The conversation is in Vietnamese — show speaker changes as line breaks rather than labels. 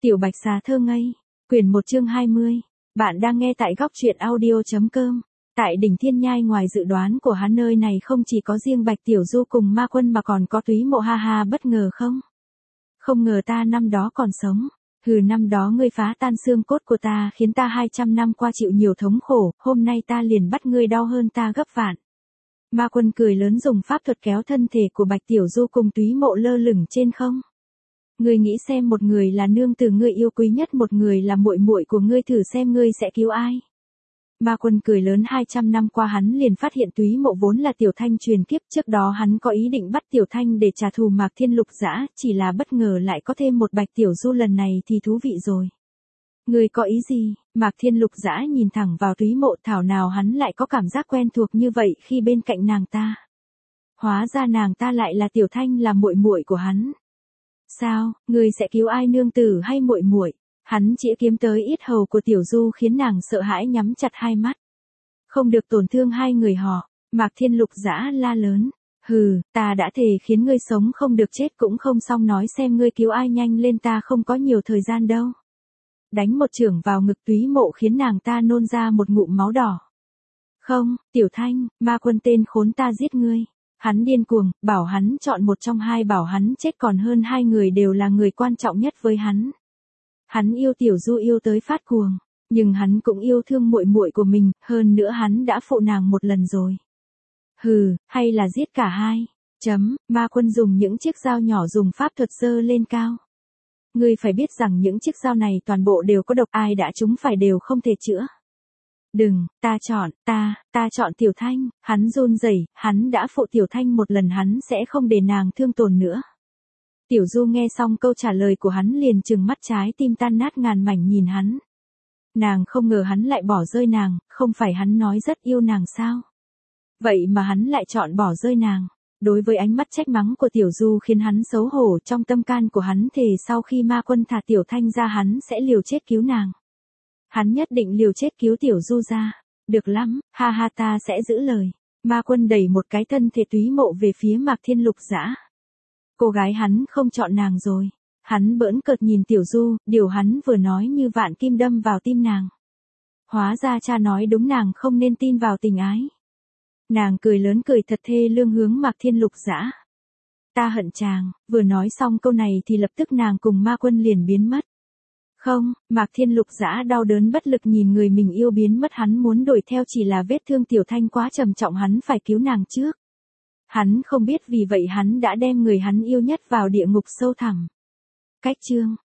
Tiểu Bạch Xà thơ ngây, quyển 1 chương 20. Bạn đang nghe tại góc truyện audio.com. Tại đỉnh Thiên Nhai, ngoài dự đoán của hắn, nơi này không chỉ có riêng Bạch Tiểu Du cùng Ma Quân mà còn có Túy Mộ. Ha ha, bất ngờ không? Không ngờ ta năm đó còn sống. Hừ, năm đó ngươi phá tan xương cốt của ta, khiến ta 200 năm qua chịu nhiều thống khổ, hôm nay ta liền bắt ngươi đau hơn ta gấp vạn. Ma Quân cười lớn dùng pháp thuật kéo thân thể của Bạch Tiểu Du cùng Túy Mộ lơ lửng trên không. Ngươi nghĩ xem, một người là nương tử ngươi yêu quý nhất, một người là muội muội của ngươi, thử xem ngươi sẽ cứu ai. Ma Quân cười lớn. 200 năm qua hắn liền phát hiện Túy Mộ vốn là Tiểu Thanh truyền kiếp, trước đó hắn có ý định bắt Tiểu Thanh để trả thù Mạc Thiên Lục Dã, chỉ là bất ngờ lại có thêm một Bạch Tiểu Du, lần này thì thú vị rồi. Ngươi có ý gì? Mạc Thiên Lục Dã nhìn thẳng vào Túy Mộ, thảo nào hắn lại có cảm giác quen thuộc như vậy khi bên cạnh nàng ta. Hóa ra nàng ta lại là Tiểu Thanh, là muội muội của hắn. Sao, ngươi sẽ cứu ai, nương tử hay muội muội? Hắn chĩa kiếm tới yết hầu của Tiểu Du khiến nàng sợ hãi nhắm chặt hai mắt. Không được tổn thương hai người họ. Mạc Thiên Lục Dã la lớn. Hừ, ta đã thề khiến ngươi sống không được chết cũng không xong, nói xem ngươi cứu ai, nhanh lên, ta không có nhiều thời gian đâu. Đánh một chưởng vào ngực Túy Mộ khiến nàng ta nôn ra một ngụm máu đỏ. Không, Tiểu Thanh, Ma Quân tên khốn, ta giết ngươi. Hắn điên cuồng, bảo hắn chọn một trong hai, bảo hắn chết còn hơn, hai người đều là người quan trọng nhất với hắn. Hắn yêu Tiểu Du yêu tới phát cuồng, nhưng hắn cũng yêu thương muội muội của mình, hơn nữa hắn đã phụ nàng một lần rồi. Hừ, hay là giết cả hai. Ma Quân dùng những chiếc dao nhỏ dùng pháp thuật giơ lên cao. Ngươi phải biết rằng những chiếc dao này toàn bộ đều có độc, ai đã chúng phải đều không thể chữa. Đừng, ta chọn Tiểu Thanh. Hắn run rẩy, hắn đã phụ Tiểu Thanh một lần, hắn sẽ không để nàng thương tổn nữa. Tiểu Du nghe xong câu trả lời của hắn liền trừng mắt, trái tim tan nát ngàn mảnh nhìn hắn. Nàng không ngờ hắn lại bỏ rơi nàng, không phải hắn nói rất yêu nàng sao? Vậy mà hắn lại chọn bỏ rơi nàng. Đối với ánh mắt trách mắng của Tiểu Du khiến hắn xấu hổ, trong tâm can của hắn thề sau khi Ma Quân thả Tiểu Thanh ra hắn sẽ liều chết cứu nàng. Hắn nhất định liều chết cứu Tiểu Du ra. Được lắm, ha ha, ta sẽ giữ lời. Ma Quân đẩy một cái thân thể Túy Mộ về phía Mạc Thiên Lục Dã. Cô gái hắn không chọn nàng rồi. Hắn bỡn cợt nhìn Tiểu Du, điều hắn vừa nói như vạn kim đâm vào tim nàng. Hóa ra cha nói đúng, nàng không nên tin vào tình ái. Nàng cười lớn, cười thật thê lương hướng Mạc Thiên Lục Dã. Ta hận chàng. Vừa nói xong câu này thì lập tức nàng cùng Ma Quân liền biến mất. Không, Mạc Thiên Lục Dã đau đớn bất lực nhìn người mình yêu biến mất, hắn muốn đuổi theo, chỉ là vết thương Tiểu Thanh quá trầm trọng, hắn phải cứu nàng trước. Hắn không biết vì vậy hắn đã đem người hắn yêu nhất vào địa ngục sâu thẳm. Cách chương